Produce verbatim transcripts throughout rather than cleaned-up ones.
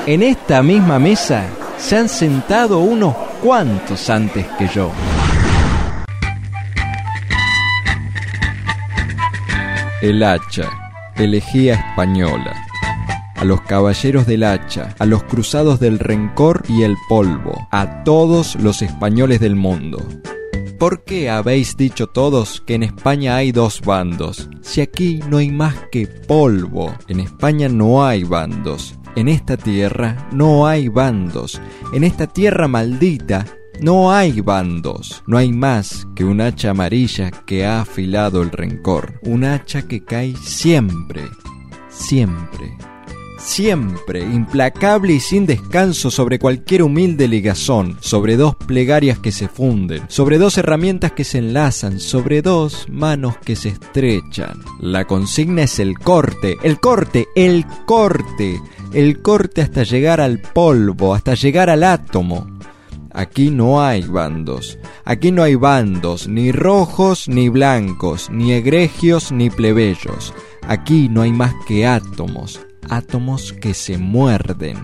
En esta misma mesa se han sentado unos cuantos antes que yo. El hacha, elegía española. A los caballeros del hacha, a los cruzados del rencor y el polvo, a todos los españoles del mundo. ¿Por qué habéis dicho todos que en España hay dos bandos? Si aquí no hay más que polvo. En España no hay bandos. En esta tierra no hay bandos. En esta tierra maldita no hay bandos. No hay más que un hacha amarilla que ha afilado el rencor. Un hacha que cae siempre, siempre. Siempre, implacable y sin descanso sobre cualquier humilde ligazón, sobre dos plegarias que se funden, sobre dos herramientas que se enlazan, sobre dos manos que se estrechan. La consigna es el corte, el corte, el corte, el corte hasta llegar al polvo, hasta llegar al átomo. Aquí no hay bandos, aquí no hay bandos, ni rojos ni blancos, ni egregios ni plebeyos. Aquí no hay más que átomos. Átomos que se muerden.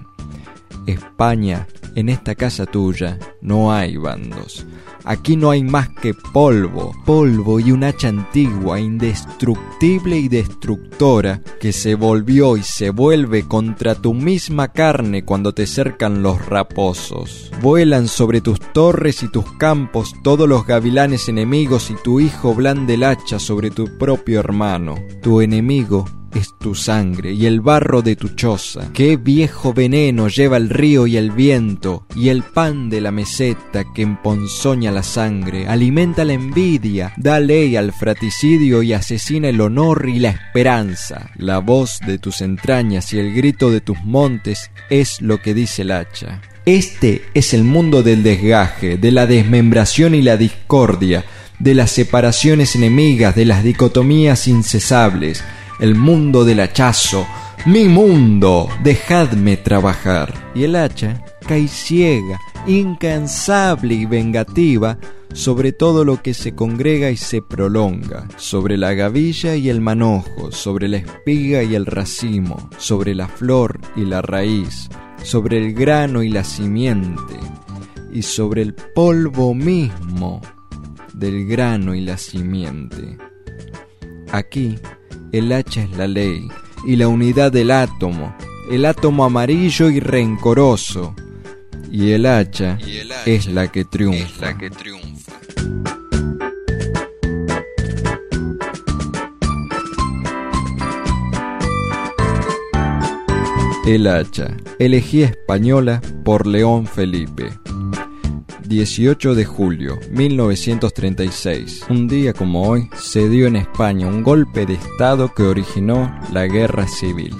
España, en esta casa tuya no hay bandos. Aquí no hay más que polvo, polvo y un hacha antigua, indestructible y destructora, que se volvió y se vuelve contra tu misma carne cuando te cercan los raposos. Vuelan sobre tus torres y tus campos todos los gavilanes enemigos y tu hijo blande el hacha sobre tu propio hermano. Tu enemigo es tu sangre y el barro de tu choza. Qué viejo veneno lleva el río y el viento, y el pan de la meseta que emponzoña la sangre, alimenta la envidia, da ley al fratricidio y asesina el honor y la esperanza. La voz de tus entrañas y el grito de tus montes es lo que dice el hacha. Este es el mundo del desgaje, de la desmembración y la discordia, de las separaciones enemigas, de las dicotomías incesables. El mundo del hachazo, mi mundo, dejadme trabajar. Y el hacha cae ciega, incansable y vengativa sobre todo lo que se congrega y se prolonga, sobre la gavilla y el manojo, sobre la espiga y el racimo, sobre la flor y la raíz, sobre el grano y la simiente, y sobre el polvo mismo del grano y la simiente. Aquí el hacha es la ley y la unidad del átomo, el átomo amarillo y rencoroso, y el hacha, y el hacha es la que triunfa. Es la que triunfa. El hacha, elegía española por León Felipe. dieciocho de julio mil novecientos treinta y seis. Un día como hoy se dio en España un golpe de estado que originó la guerra civil.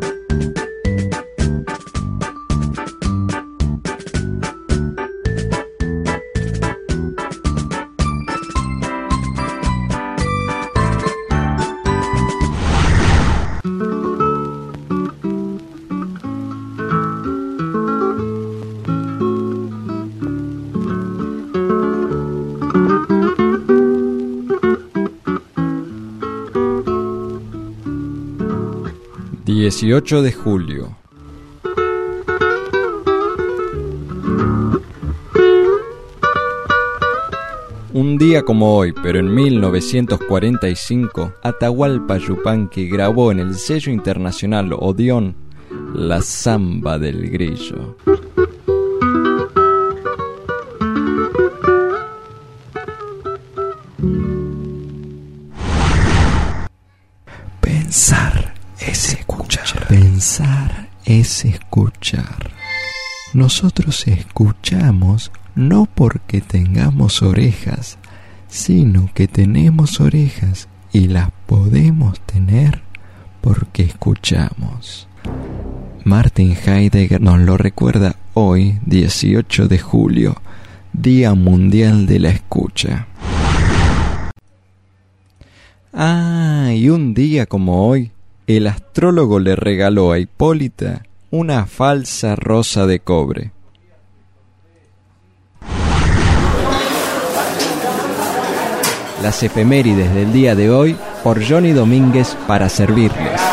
dieciocho de julio. Un día como hoy, pero en mil novecientos cuarenta y cinco, Atahualpa Yupanqui grabó en el sello internacional Odeón La Zamba del Grillo. Pensar es escuchar. Pensar es escuchar. Nosotros escuchamos no porque tengamos orejas, sino que tenemos orejas y las podemos tener porque escuchamos. Martin Heidegger nos lo recuerda hoy, dieciocho de julio, Día Mundial de la Escucha. Ah, y un día como hoy, el astrólogo le regaló a Hipólita una falsa rosa de cobre. Las efemérides del día de hoy por Johnny Domínguez para servirles.